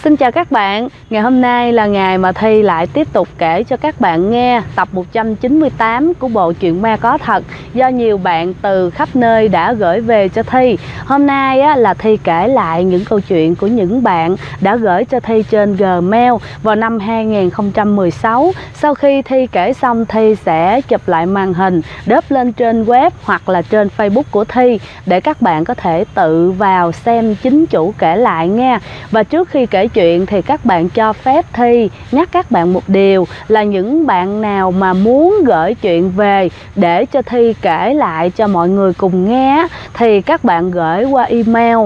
Xin chào các bạn, ngày hôm nay là ngày mà Thi lại tiếp tục kể cho các bạn nghe tập 198 của bộ truyện ma có thật do nhiều bạn từ khắp nơi đã gửi về cho Thi. Hôm nay là Thi kể lại những câu chuyện của những bạn đã gửi cho Thi trên Gmail vào năm 2016. Sau khi Thi kể xong, Thi sẽ chụp lại màn hình, đớp lên trên web hoặc là trên Facebook của Thi để các bạn có thể tự vào xem chính chủ kể lại nha. Và trước khi kể chuyện thì các bạn cho phép Thi nhắc các bạn một điều là những bạn nào mà muốn gửi chuyện về để cho Thi kể lại cho mọi người cùng nghe thì các bạn gửi qua email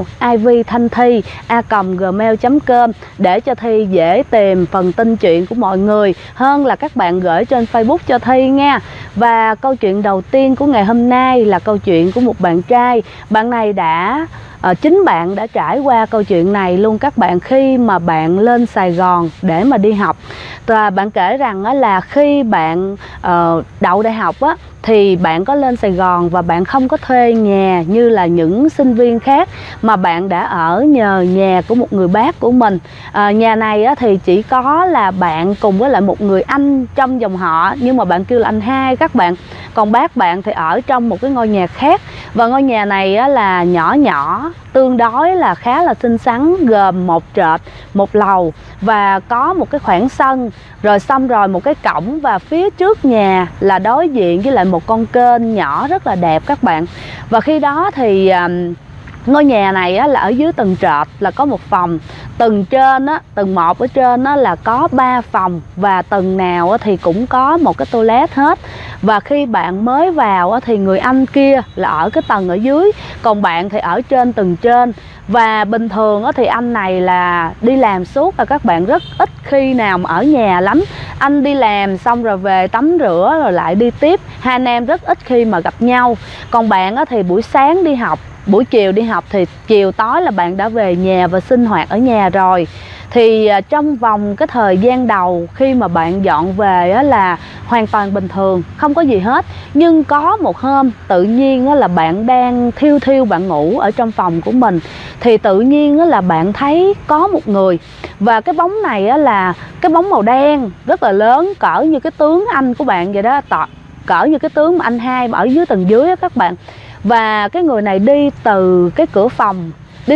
ivthanhthi@gmail.com để cho Thi dễ tìm phần tin chuyện của mọi người hơn là các bạn gửi trên Facebook cho Thi nha. Và câu chuyện đầu tiên của ngày hôm nay là câu chuyện của một bạn trai. Bạn này chính bạn đã trải qua câu chuyện này luôn các bạn, khi mà bạn lên Sài Gòn để mà đi học. Và bạn kể rằng là khi bạn đậu đại học thì bạn có lên Sài Gòn và bạn không có thuê nhà như là những sinh viên khác, mà bạn đã ở nhờ nhà của một người bác của mình. Nhà này thì chỉ có là bạn cùng với lại một người anh trong dòng họ, nhưng mà bạn kêu là anh hai các bạn. Còn bác bạn thì ở trong một cái ngôi nhà khác. Và ngôi nhà này là nhỏ nhỏ, tương đối là khá là xinh xắn, gồm một trệt, một lầu và có một cái khoảng sân, rồi xong rồi một cái cổng, và phía trước nhà là đối diện với lại một con kênh nhỏ rất là đẹp các bạn. Và khi đó thì ngôi nhà này là ở dưới tầng trệt là có một phòng, tầng trên tầng 1 ở trên là có 3 phòng, và tầng nào thì cũng có một cái toilet hết. Và khi bạn mới vào thì người anh kia là ở cái tầng ở dưới, còn bạn thì ở trên tầng trên. Và bình thường thì anh này là đi làm suốt, và các bạn rất ít khi nào mà ở nhà lắm. Anh đi làm xong rồi về tắm rửa rồi lại đi tiếp, hai anh em rất ít khi mà gặp nhau. Còn bạn thì buổi sáng đi học, buổi chiều đi học, thì chiều tối là bạn đã về nhà và sinh hoạt ở nhà rồi. Thì trong vòng cái thời gian đầu khi mà bạn dọn về là hoàn toàn bình thường, không có gì hết. Nhưng có một hôm tự nhiên là bạn đang thiêu bạn ngủ ở trong phòng của mình, thì tự nhiên là bạn thấy có một người. Và cái bóng này là cái bóng màu đen rất là lớn, cỡ như cái tướng anh của bạn vậy đó, cỡ như cái tướng mà anh hai mà ở dưới tầng dưới các bạn. Và cái người này đi từ cái cửa phòng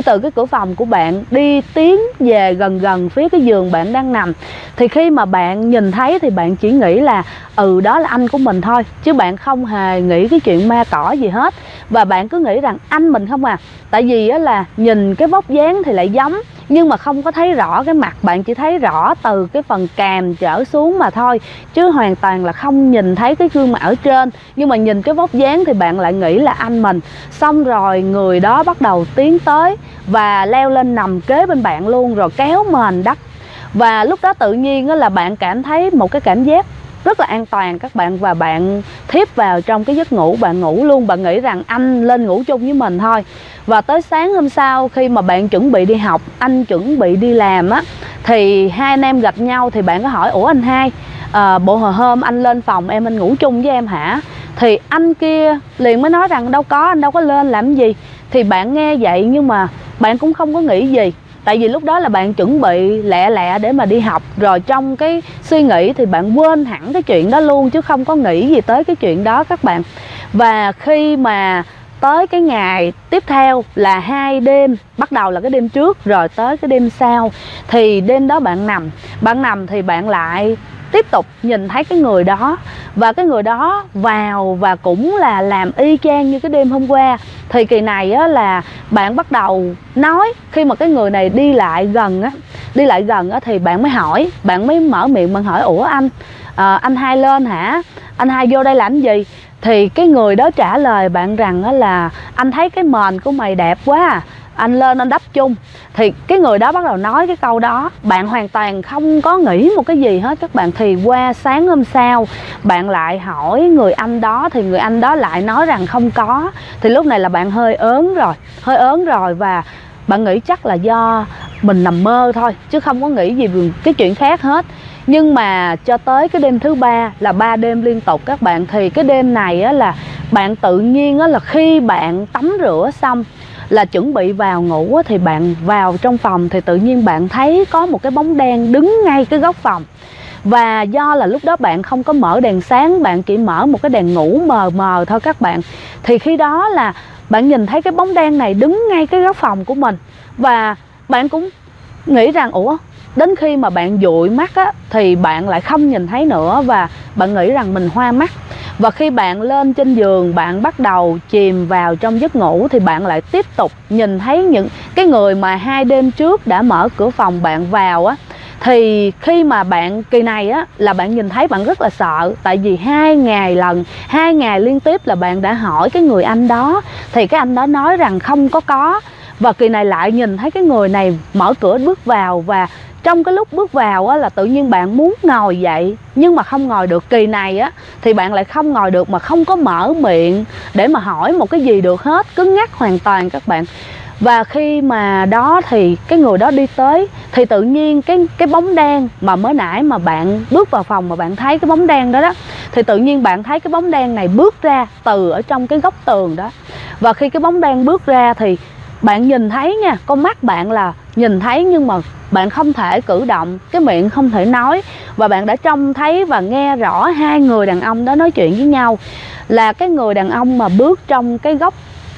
của bạn, đi tiến về gần phía cái giường bạn đang nằm. Thì khi mà bạn nhìn thấy thì bạn chỉ nghĩ là đó là anh của mình thôi, chứ bạn không hề nghĩ cái chuyện ma cỏ gì hết. Và bạn cứ nghĩ rằng anh mình không à. Tại vì là nhìn cái vóc dáng thì lại giống, nhưng mà không có thấy rõ cái mặt, bạn chỉ thấy rõ từ cái phần càm trở xuống mà thôi, chứ hoàn toàn là không nhìn thấy cái gương mặt ở trên. Nhưng mà nhìn cái vóc dáng thì bạn lại nghĩ là anh mình. Xong rồi người đó bắt đầu tiến tới và leo lên nằm kế bên bạn luôn, rồi kéo mền đắp. Và lúc đó tự nhiên là bạn cảm thấy một cái cảm giác rất là an toàn các bạn. Và bạn thiếp vào trong cái giấc ngủ, bạn ngủ luôn, bạn nghĩ rằng anh lên ngủ chung với mình thôi. Và tới sáng hôm sau khi mà bạn chuẩn bị đi học, anh chuẩn bị đi làm thì hai anh em gặp nhau. Thì bạn có hỏi: ủa anh hai, bộ hồi hôm anh lên phòng em, anh ngủ chung với em hả? Thì anh kia liền mới nói rằng đâu có, anh đâu có lên làm gì. Thì bạn nghe vậy nhưng mà bạn cũng không có nghĩ gì, tại vì lúc đó là bạn chuẩn bị lẹ để mà đi học. Rồi trong cái suy nghĩ thì bạn quên hẳn cái chuyện đó luôn, chứ không có nghĩ gì tới cái chuyện đó các bạn. Và khi mà tới cái ngày tiếp theo là 2 đêm, bắt đầu là cái đêm trước rồi tới cái đêm sau, thì đêm đó bạn nằm thì bạn lại tiếp tục nhìn thấy cái người đó. Và cái người đó vào và cũng là làm y chang như cái đêm hôm qua. Thì kỳ này là bạn bắt đầu nói, khi mà cái người này đi lại gần thì bạn mới hỏi, bạn mới mở miệng bạn hỏi: ủa anh hai lên hả? Anh hai vô đây làm gì? Thì cái người đó trả lời bạn rằng là anh thấy cái mền của mày đẹp quá à, anh lên anh đắp chung. Thì cái người đó bắt đầu nói cái câu đó, bạn hoàn toàn không có nghĩ một cái gì hết các bạn. Thì qua sáng hôm sau bạn lại hỏi người anh đó, thì người anh đó lại nói rằng không có. Thì lúc này là bạn hơi ớn rồi, và bạn nghĩ chắc là do mình nằm mơ thôi, chứ không có nghĩ gì về cái chuyện khác hết. Nhưng mà cho tới cái đêm thứ 3 là 3 đêm liên tục các bạn. Thì cái đêm này là bạn tự nhiên là khi bạn tắm rửa xong là chuẩn bị vào ngủ thì bạn vào trong phòng thì tự nhiên bạn thấy có một cái bóng đen đứng ngay cái góc phòng. Và do là lúc đó bạn không có mở đèn sáng, bạn chỉ mở một cái đèn ngủ mờ mờ thôi các bạn. Thì khi đó là bạn nhìn thấy cái bóng đen này đứng ngay cái góc phòng của mình. Và bạn cũng nghĩ rằng ủa, đến khi mà bạn dụi mắt á, thì bạn lại không nhìn thấy nữa. Và bạn nghĩ rằng mình hoa mắt. Và khi bạn lên trên giường, bạn bắt đầu chìm vào trong giấc ngủ, thì bạn lại tiếp tục nhìn thấy những cái người mà 2 đêm trước đã mở cửa phòng bạn vào á. Thì khi mà bạn kỳ này á là bạn nhìn thấy bạn rất là sợ. Tại vì 2 ngày liên tiếp là bạn đã hỏi cái người anh đó, thì cái anh đó nói rằng không có. Và kỳ này lại nhìn thấy cái người này mở cửa bước vào. Và trong cái lúc bước vào á là tự nhiên bạn muốn ngồi dậy nhưng mà không ngồi được. Kỳ này á thì bạn lại không ngồi được mà không có mở miệng để mà hỏi một cái gì được hết, cứng ngắc hoàn toàn các bạn. Và khi mà đó thì cái người đó đi tới, thì tự nhiên cái bóng đen mà mới nãy mà bạn bước vào phòng mà bạn thấy cái bóng đen đó đó, thì tự nhiên bạn thấy cái bóng đen này bước ra từ ở trong cái góc tường đó. Và khi cái bóng đen bước ra thì bạn nhìn thấy nha, con mắt bạn là nhìn thấy nhưng mà bạn không thể cử động, cái miệng không thể nói. Và bạn đã trông thấy và nghe rõ 2 người đàn ông đó nói chuyện với nhau. Là cái người đàn ông mà bước trong cái góc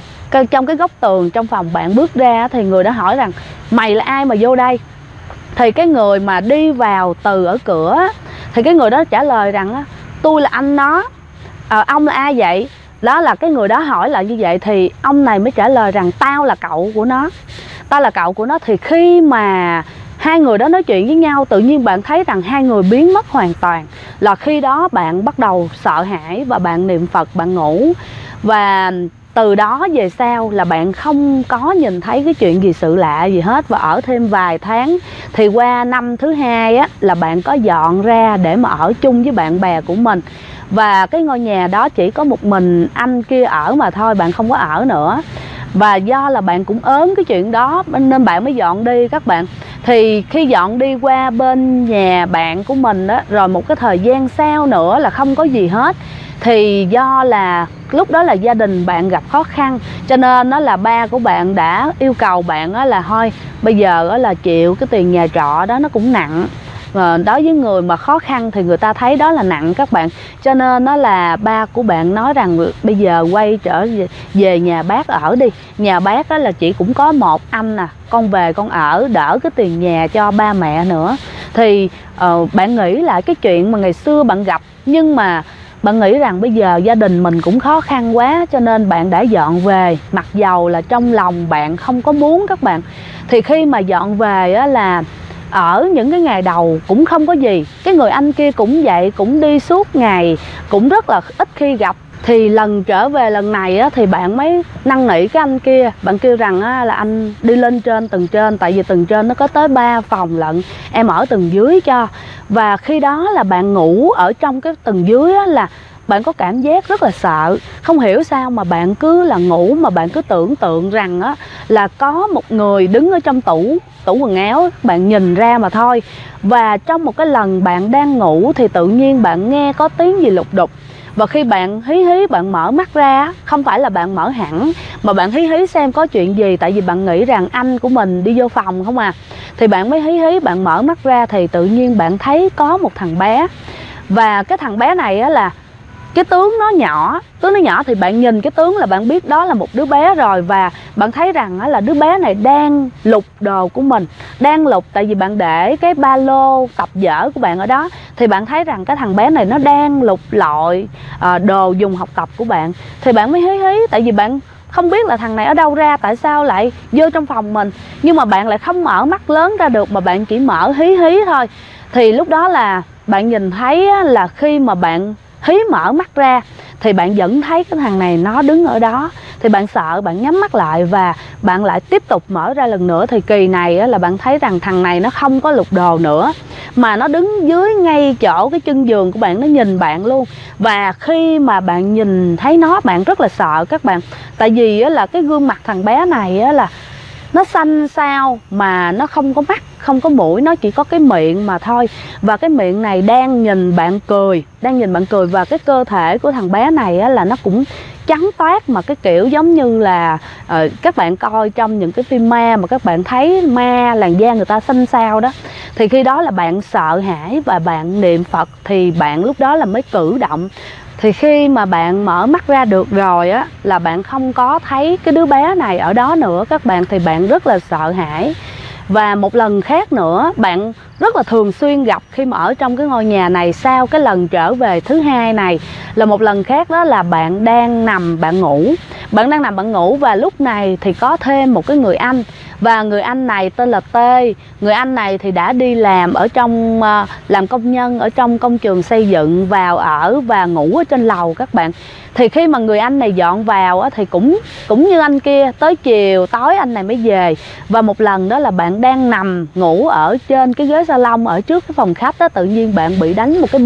tường trong phòng bạn bước ra, thì người đó hỏi rằng mày là ai mà vô đây. Thì cái người mà đi vào từ ở cửa thì cái người đó trả lời rằng tôi là anh nó. Ông là ai vậy? Đó là cái người đó hỏi lại như vậy. Thì ông này mới trả lời rằng tao là cậu của nó. Thì khi mà 2 người đó nói chuyện với nhau, tự nhiên bạn thấy rằng 2 người biến mất hoàn toàn. Là khi đó bạn bắt đầu sợ hãi và bạn niệm Phật, bạn ngủ. Và từ đó về sau là bạn không có nhìn thấy cái chuyện gì sự lạ gì hết. Và ở thêm vài tháng thì qua năm thứ 2 á, là bạn có dọn ra để mà ở chung với bạn bè của mình. Và cái ngôi nhà đó chỉ có một mình anh kia ở mà thôi, bạn không có ở nữa. Và do là bạn cũng ớn cái chuyện đó nên bạn mới dọn đi các bạn. Thì khi dọn đi qua bên nhà bạn của mình đó, rồi một cái thời gian sau nữa là không có gì hết. Thì do là lúc đó là gia đình bạn gặp khó khăn, cho nên đó là ba của bạn đã yêu cầu bạn đó là thôi bây giờ đó là chịu cái tiền nhà trọ đó, nó cũng nặng. Đối với người mà khó khăn thì người ta thấy đó là nặng các bạn. Cho nên đó là ba của bạn nói rằng bây giờ quay trở về nhà bác ở đi. Nhà bác đó là chị cũng có một anh nè, con về con ở đỡ cái tiền nhà cho ba mẹ nữa. Thì bạn nghĩ lại cái chuyện mà ngày xưa bạn gặp, nhưng mà bạn nghĩ rằng bây giờ gia đình mình cũng khó khăn quá, cho nên bạn đã dọn về. Mặc dầu là trong lòng bạn không có muốn các bạn. Thì khi mà dọn về á là ở những cái ngày đầu cũng không có gì. Cái người anh kia cũng vậy, cũng đi suốt ngày, cũng rất là ít khi gặp. Thì lần trở về lần này á, thì bạn mới năn nỉ cái anh kia. Bạn kêu rằng á, là anh đi lên trên tầng trên, tại vì tầng trên nó có tới 3 phòng lận, em ở tầng dưới cho. Và khi đó là bạn ngủ ở trong cái tầng dưới á, là bạn có cảm giác rất là sợ. Không hiểu sao mà bạn cứ là ngủ mà bạn cứ tưởng tượng rằng á, là có một người đứng ở trong tủ quần áo, bạn nhìn ra mà thôi. Và trong một cái lần bạn đang ngủ thì tự nhiên bạn nghe có tiếng gì lục đục. Và khi bạn hí bạn mở mắt ra, không phải là bạn mở hẳn mà bạn hí xem có chuyện gì. Tại vì bạn nghĩ rằng anh của mình đi vô phòng không à. Thì bạn mới hí bạn mở mắt ra thì tự nhiên bạn thấy có một thằng bé. Và cái thằng bé này á là cái tướng nó nhỏ thì bạn nhìn cái tướng là bạn biết đó là một đứa bé rồi. Và bạn thấy rằng là đứa bé này đang lục đồ của mình, đang lục, tại vì bạn để cái ba lô tập vở của bạn ở đó. Thì bạn thấy rằng cái thằng bé này nó đang lục lọi đồ dùng học tập của bạn. Thì bạn mới hí, tại vì bạn không biết là thằng này ở đâu ra, tại sao lại vô trong phòng mình. Nhưng mà bạn lại không mở mắt lớn ra được, mà bạn chỉ mở hí thôi. Thì lúc đó là bạn nhìn thấy là khi mà bạn hí mở mắt ra thì bạn vẫn thấy cái thằng này nó đứng ở đó. Thì bạn sợ, bạn nhắm mắt lại và bạn lại tiếp tục mở ra lần nữa. Thì kỳ này là bạn thấy rằng thằng này nó không có lục đồ nữa, mà nó đứng dưới ngay chỗ cái chân giường của bạn, nó nhìn bạn luôn. Và khi mà bạn nhìn thấy nó, bạn rất là sợ các bạn. Tại vì là cái gương mặt thằng bé này là nó xanh xao mà nó không có mắt, không có mũi, nó chỉ có cái miệng mà thôi. Và cái miệng này đang nhìn bạn cười, và cái cơ thể của thằng bé này á, là nó cũng trắng toát, mà cái kiểu giống như là các bạn coi trong những cái phim ma mà các bạn thấy ma làn da người ta xanh xao đó, thì khi đó là bạn sợ hãi và bạn niệm Phật, thì bạn lúc đó là mới cử động. Thì khi mà bạn mở mắt ra được rồi á, là bạn không có thấy cái đứa bé này ở đó nữa các bạn, thì bạn rất là sợ hãi. Và một lần khác nữa, bạn rất là thường xuyên gặp khi mà ở trong cái ngôi nhà này, sau cái lần trở về thứ hai này, là một lần khác đó là bạn đang nằm bạn ngủ. Và lúc này thì có thêm một cái người anh, và người anh này tên là T. Người anh này thì đã đi làm ở trong làm công nhân ở trong công trường xây dựng, vào ở và ngủ ở trên lầu các bạn. Thì khi mà người anh này dọn vào á, thì cũng như anh kia, tới chiều tối anh này mới về. Và một lần đó là bạn đang nằm ngủ ở trên cái ghế salon ở trước cái phòng khách đó, tự nhiên bạn bị đánh một cái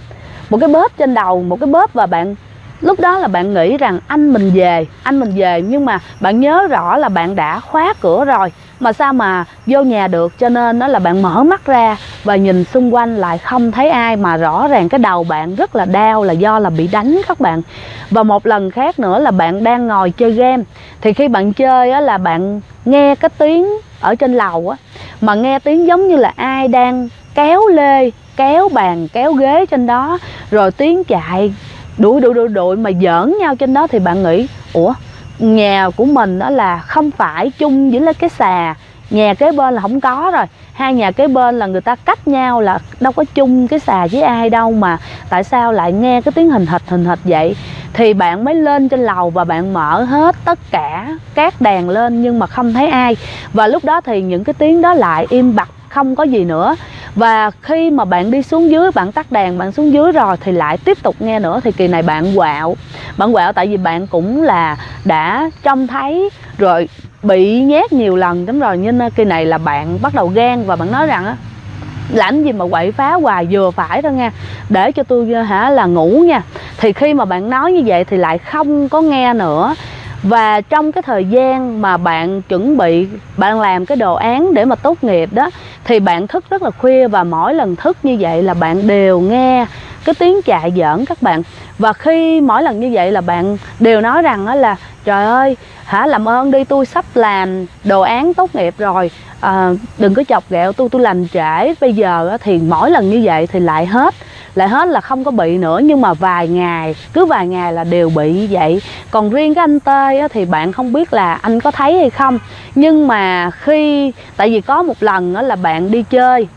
bóp trên đầu, và bạn lúc đó là bạn nghĩ rằng anh mình về, nhưng mà bạn nhớ rõ là bạn đã khóa cửa rồi, mà sao mà vô nhà được, cho nên đó là bạn mở mắt ra và nhìn xung quanh lại không thấy ai, mà rõ ràng cái đầu bạn rất là đau là do là bị đánh các bạn. Và một lần khác nữa là bạn đang ngồi chơi game, thì khi bạn chơi á, là bạn nghe cái tiếng ở trên lầu á, mà nghe tiếng giống như là ai đang kéo lê, kéo bàn, kéo ghế trên đó, rồi tiếng chạy đuổi mà giỡn nhau trên đó. Thì bạn nghĩ ủa, nhà của mình đó là không phải chung với cái xà, nhà kế bên là không có rồi, hai nhà kế bên là người ta cách nhau, là đâu có chung cái xà với ai đâu, mà tại sao lại nghe cái tiếng hình hịch vậy. Thì bạn mới lên trên lầu và bạn mở hết tất cả các đèn lên, nhưng mà không thấy ai. Và lúc đó thì những cái tiếng đó lại im bặt, không có gì nữa. Và khi mà bạn đi xuống dưới, bạn tắt đèn, bạn xuống dưới rồi thì lại tiếp tục nghe nữa. Thì kỳ này bạn quạo, tại vì bạn cũng là đã trông thấy rồi, bị nhát nhiều lần lắm rồi, nhưng kỳ này là bạn bắt đầu gan, và bạn nói rằng á, làm gì mà quậy phá hoài, vừa phải thôi nha, để cho tôi là ngủ nha. Thì khi mà bạn nói như vậy thì lại không có nghe nữa. Và trong cái thời gian mà bạn chuẩn bị, bạn làm cái đồ án để mà tốt nghiệp đó, thì bạn thức rất là khuya, và mỗi lần thức như vậy là bạn đều nghe cái tiếng chạy giỡn các bạn. Và khi mỗi lần như vậy là bạn đều nói rằng đó là trời ơi, làm ơn đi, tôi sắp làm đồ án tốt nghiệp rồi, đừng có chọc ghẹo tôi làm trễ. Bây giờ thì mỗi lần như vậy thì lại hết là không có bị nữa, nhưng mà cứ vài ngày là đều bị như vậy. Còn riêng cái anh Tê á, thì bạn không biết là anh có thấy hay không, nhưng mà tại vì có một lần đó là bạn đi chơi,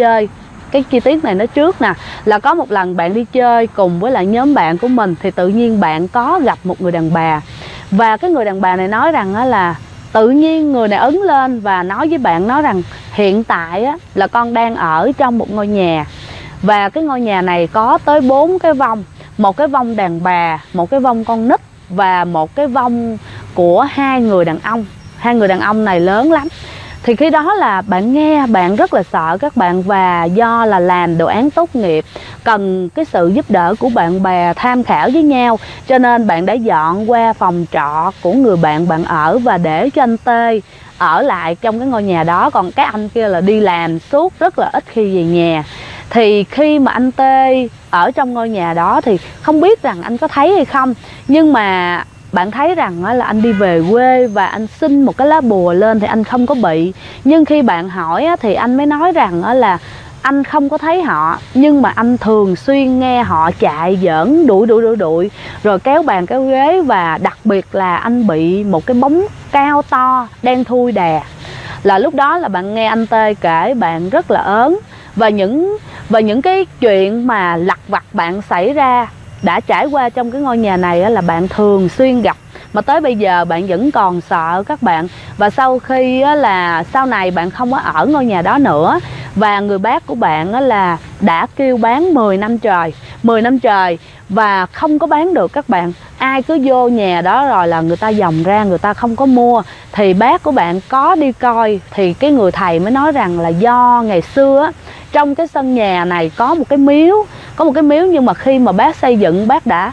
cái chi tiết này nó trước nè, là có một lần bạn đi chơi cùng với lại nhóm bạn của mình, thì tự nhiên bạn có gặp một người đàn bà, và cái người đàn bà này nói rằng đó là tự nhiên người này ấn lên và nói với bạn, nói rằng hiện tại á, là con đang ở trong một ngôi nhà, và cái ngôi nhà này có tới 4 cái vong, một cái vong đàn bà, một cái vong con nít, và một cái vong của hai người đàn ông. Hai người đàn ông này lớn lắm. Thì khi đó là bạn nghe, bạn rất là sợ các bạn, và do là làm đồ án tốt nghiệp, cần cái sự giúp đỡ của bạn bè tham khảo với nhau, cho nên bạn đã dọn qua phòng trọ của người bạn bạn ở, và để cho anh Tê ở lại trong cái ngôi nhà đó. Còn cái anh kia là đi làm suốt, rất là ít khi về nhà. Thì khi mà anh Tê ở trong ngôi nhà đó thì không biết rằng anh có thấy hay không, nhưng mà bạn thấy rằng là anh đi về quê và anh xin một cái lá bùa lên thì anh không có bị. Nhưng khi bạn hỏi thì anh mới nói rằng là anh không có thấy họ, nhưng mà anh thường xuyên nghe họ chạy giỡn, đuổi rồi kéo bàn kéo ghế, và đặc biệt là anh bị một cái bóng cao to đen thui đè. Là lúc đó là bạn nghe anh Tê kể, bạn rất là ớn. Và những cái chuyện mà lặt vặt bạn xảy ra, đã trải qua trong cái ngôi nhà này là bạn thường xuyên gặp, mà tới bây giờ bạn vẫn còn sợ các bạn. Và sau này bạn không có ở ngôi nhà đó nữa, và người bác của bạn là đã kêu bán 10 năm trời và không có bán được các bạn. Ai cứ vô nhà đó rồi là người ta dòng ra, người ta không có mua. Thì bác của bạn có đi coi, thì cái người thầy mới nói rằng là do ngày xưa trong cái sân nhà này có một cái miếu, nhưng mà khi mà bác xây dựng, bác đã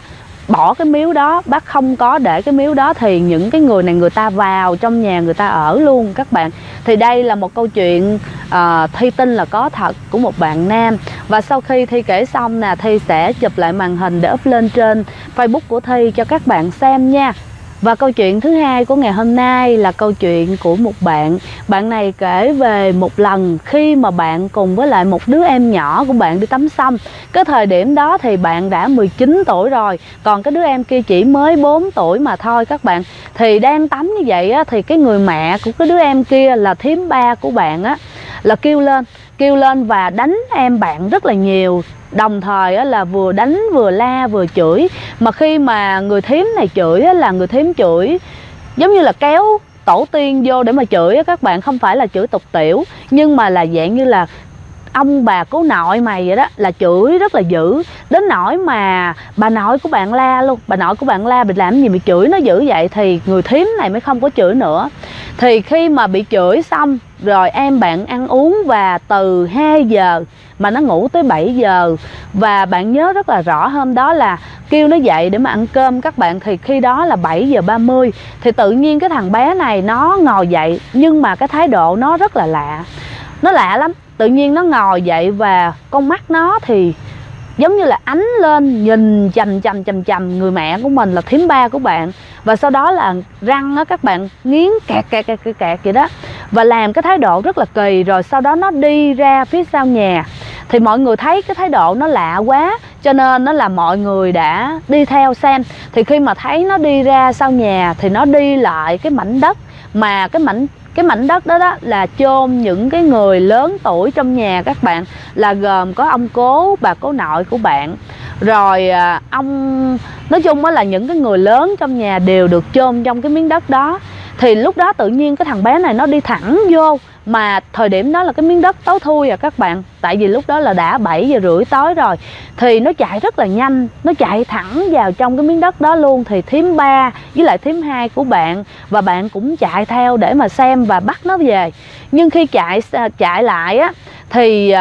bỏ cái miếu đó, bác không có để cái miếu đó, thì những cái người này người ta vào trong nhà người ta ở luôn các bạn. Thì đây là một câu chuyện Thi tin là có thật của một bạn nam. Và sau khi Thi kể xong nè, Thi sẽ chụp lại màn hình để up lên trên Facebook của Thi cho các bạn xem nha. Và câu chuyện thứ hai của ngày hôm nay là câu chuyện của một bạn. Bạn này kể về một lần khi mà bạn cùng với lại một đứa em nhỏ của bạn đi tắm sông. Cái thời điểm đó thì bạn đã 19 tuổi rồi, còn cái đứa em kia chỉ mới 4 tuổi mà thôi các bạn. Thì đang tắm như vậy á, thì cái người mẹ của cái đứa em kia là thím ba của bạn á, là kêu lên và đánh em bạn rất là nhiều. Đồng thời là vừa đánh vừa la vừa chửi. Mà khi mà người thím này chửi là người thím chửi giống như là kéo tổ tiên vô để mà chửi các bạn, không phải là chửi tục tiểu, nhưng mà là dạng như là ông bà cố nội mày vậy đó, là chửi rất là dữ. Đến nỗi mà bà nội của bạn la luôn. Bà nội của bạn la: "Bị làm gì mày chửi nó dữ vậy?" Thì người thím này mới không có chửi nữa. Thì khi mà bị chửi xong rồi em bạn ăn uống, và từ 2 giờ mà nó ngủ tới 7 giờ. Và bạn nhớ rất là rõ, hôm đó là kêu nó dậy để mà ăn cơm các bạn. Thì khi đó là 7 giờ 30. Thì tự nhiên cái thằng bé này nó ngồi dậy, nhưng mà cái thái độ nó rất là lạ. Nó lạ lắm. Tự nhiên nó ngồi dậy và con mắt nó thì giống như là ánh lên nhìn chằm người mẹ của mình, là thím ba của bạn. Và sau đó là răng á các bạn, nghiến kẹt vậy đó. Và làm cái thái độ rất là kỳ. Rồi sau đó nó đi ra phía sau nhà. Thì mọi người thấy cái thái độ nó lạ quá, cho nên nó là mọi người đã đi theo xem. Thì khi mà thấy nó đi ra sau nhà thì nó đi lại cái mảnh đất, mà cái mảnh đất đó là chôn những cái người lớn tuổi trong nhà các bạn, là gồm có ông cố, bà cố nội của bạn, rồi ông, nói chung là những cái người lớn trong nhà đều được chôn trong cái miếng đất đó. Thì lúc đó tự nhiên cái thằng bé này nó đi thẳng vô, mà thời điểm đó là cái miếng đất tối thui các bạn, tại vì lúc đó là đã 7 giờ rưỡi tối rồi. Thì nó chạy rất là nhanh, nó chạy thẳng vào trong cái miếng đất đó luôn. Thì thím ba với lại thím hai của bạn và bạn cũng chạy theo để mà xem và bắt nó về. Nhưng khi chạy lại á thì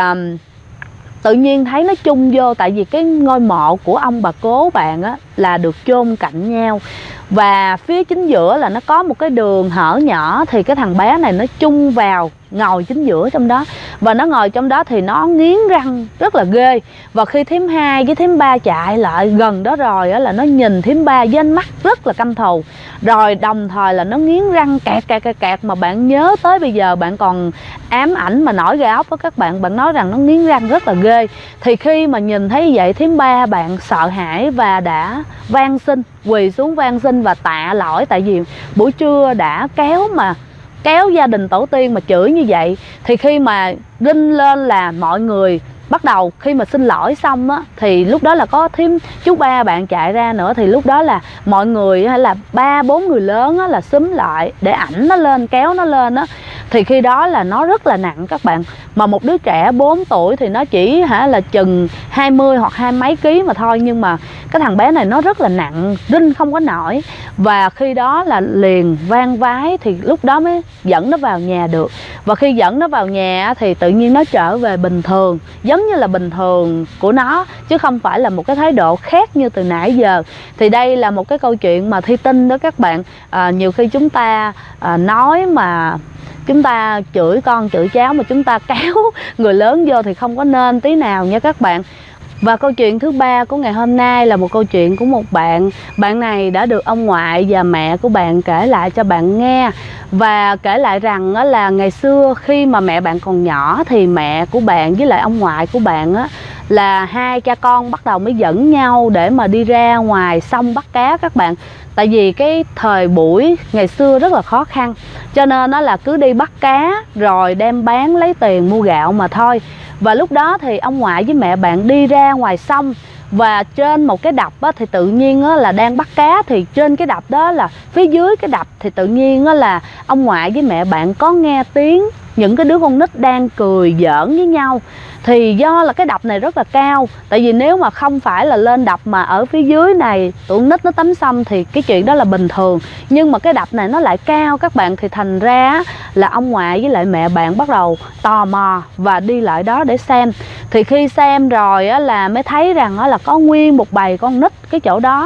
tự nhiên thấy nó chung vô, tại vì cái ngôi mộ của ông bà cố bạn á là được chôn cạnh nhau, và phía chính giữa là nó có một cái đường hở nhỏ. Thì cái thằng bé này nó chung vào, ngồi chính giữa trong đó. Và nó ngồi trong đó thì nó nghiến răng rất là ghê. Và khi thím hai với thím ba chạy lại gần đó rồi á, là nó nhìn thím ba với ánh mắt rất là căm thù. Rồi đồng thời là nó nghiến răng kẹt. Mà bạn nhớ tới bây giờ bạn còn ám ảnh mà nổi gai ốc đó các bạn. Bạn nói rằng nó nghiến răng rất là ghê. Thì khi mà nhìn thấy vậy, thím ba bạn sợ hãi và đã van xin, quỳ xuống van xin và tạ lỗi. Tại vì buổi trưa đã kéo gia đình tổ tiên mà chửi như vậy. Thì khi mà rinh lên là mọi người bắt đầu, khi mà xin lỗi xong á, thì lúc đó là có thím chú ba bạn chạy ra nữa. Thì lúc đó là mọi người hay là 3-4 người lớn á, là xúm lại để ảnh nó lên, kéo nó lên á. Thì khi đó là nó rất là nặng các bạn. Mà một đứa trẻ 4 tuổi thì nó chỉ là chừng 20 hoặc 20 mấy ký mà thôi. Nhưng mà cái thằng bé này nó rất là nặng, rinh không có nổi. Và khi đó là liền van vái, thì lúc đó mới dẫn nó vào nhà được. Và khi dẫn nó vào nhà thì tự nhiên nó trở về bình thường, giống như là bình thường của nó, chứ không phải là một cái thái độ khác như từ nãy giờ. Thì đây là một cái câu chuyện mà Thi tin đó các bạn. Nhiều khi chúng ta nói mà chúng ta chửi con chửi cháu mà chúng ta kéo người lớn vô thì không có nên tí nào nha các bạn. Và câu chuyện thứ ba của ngày hôm nay là một câu chuyện của một bạn. Bạn này đã được ông ngoại và mẹ của bạn kể lại cho bạn nghe. Và kể lại rằng là ngày xưa khi mà mẹ bạn còn nhỏ thì mẹ của bạn với lại ông ngoại của bạn là hai cha con bắt đầu mới dẫn nhau để mà đi ra ngoài sông bắt cá các bạn. Tại vì cái thời buổi ngày xưa rất là khó khăn, cho nên nó là cứ đi bắt cá rồi đem bán lấy tiền mua gạo mà thôi. Và lúc đó thì ông ngoại với mẹ bạn đi ra ngoài sông, và trên một cái đập thì tự nhiên là đang bắt cá. Thì trên cái đập đó là phía dưới cái đập thì tự nhiên là ông ngoại với mẹ bạn có nghe tiếng những cái đứa con nít đang cười giỡn với nhau. Thì do là cái đập này rất là cao, tại vì nếu mà không phải là lên đập mà ở phía dưới này tụi nít nó tắm xong thì cái chuyện đó là bình thường. Nhưng mà cái đập này nó lại cao các bạn, thì thành ra là ông ngoại với lại mẹ bạn bắt đầu tò mò và đi lại đó để xem. Thì khi xem rồi là mới thấy rằng là có nguyên một bầy con nít cái chỗ đó.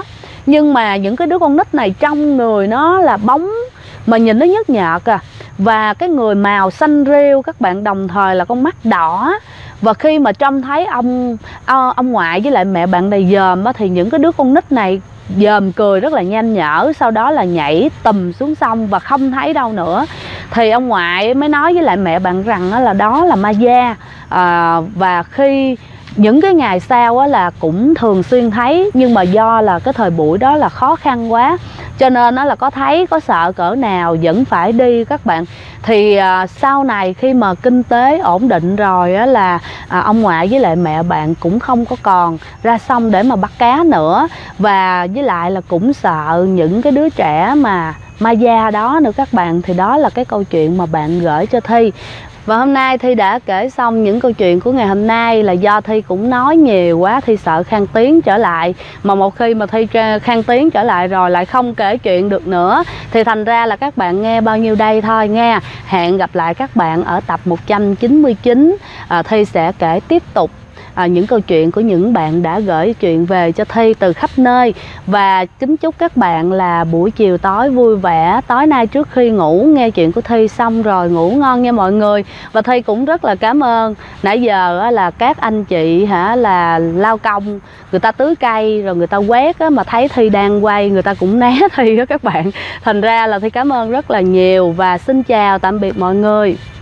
Nhưng mà những cái đứa con nít này trong người nó là bóng mà nhìn nó nhợt nhạt à, và cái người màu xanh rêu các bạn, đồng thời là con mắt đỏ. Và khi mà trông thấy ông ngoại với lại mẹ bạn này dòm á, thì những cái đứa con nít này dòm cười rất là nhanh nhở, sau đó là nhảy tùm xuống sông và không thấy đâu nữa. Thì ông ngoại mới nói với lại mẹ bạn rằng là đó là ma da. Và khi những cái ngày sau á là cũng thường xuyên thấy, nhưng mà do là cái thời buổi đó là khó khăn quá, cho nên nó là có thấy có sợ cỡ nào vẫn phải đi các bạn. Thì sau này khi mà kinh tế ổn định rồi á là ông ngoại với lại mẹ bạn cũng không có còn ra sông để mà bắt cá nữa, và với lại là cũng sợ những cái đứa trẻ mà ma da đó nữa các bạn. Thì đó là cái câu chuyện mà bạn gửi cho Thi. Và hôm nay Thi đã kể xong những câu chuyện của ngày hôm nay, là do Thi cũng nói nhiều quá, Thi sợ Khang Tiến trở lại. Mà một khi mà Thi Khang Tiến trở lại rồi lại không kể chuyện được nữa, thì thành ra là các bạn nghe bao nhiêu đây thôi nghe. Hẹn gặp lại các bạn ở tập 199. Thi sẽ kể tiếp tục những câu chuyện của những bạn đã gửi chuyện về cho Thi từ khắp nơi. Và kính chúc các bạn là buổi chiều tối vui vẻ. Tối nay trước khi ngủ nghe chuyện của Thi xong rồi ngủ ngon nha mọi người. Và Thi cũng rất là cảm ơn nãy giờ là các anh chị là lao công, người ta tưới cây rồi người ta quét mà thấy Thi đang quay người ta cũng né Thi đó các bạn. Thành ra là Thi cảm ơn rất là nhiều và xin chào tạm biệt mọi người.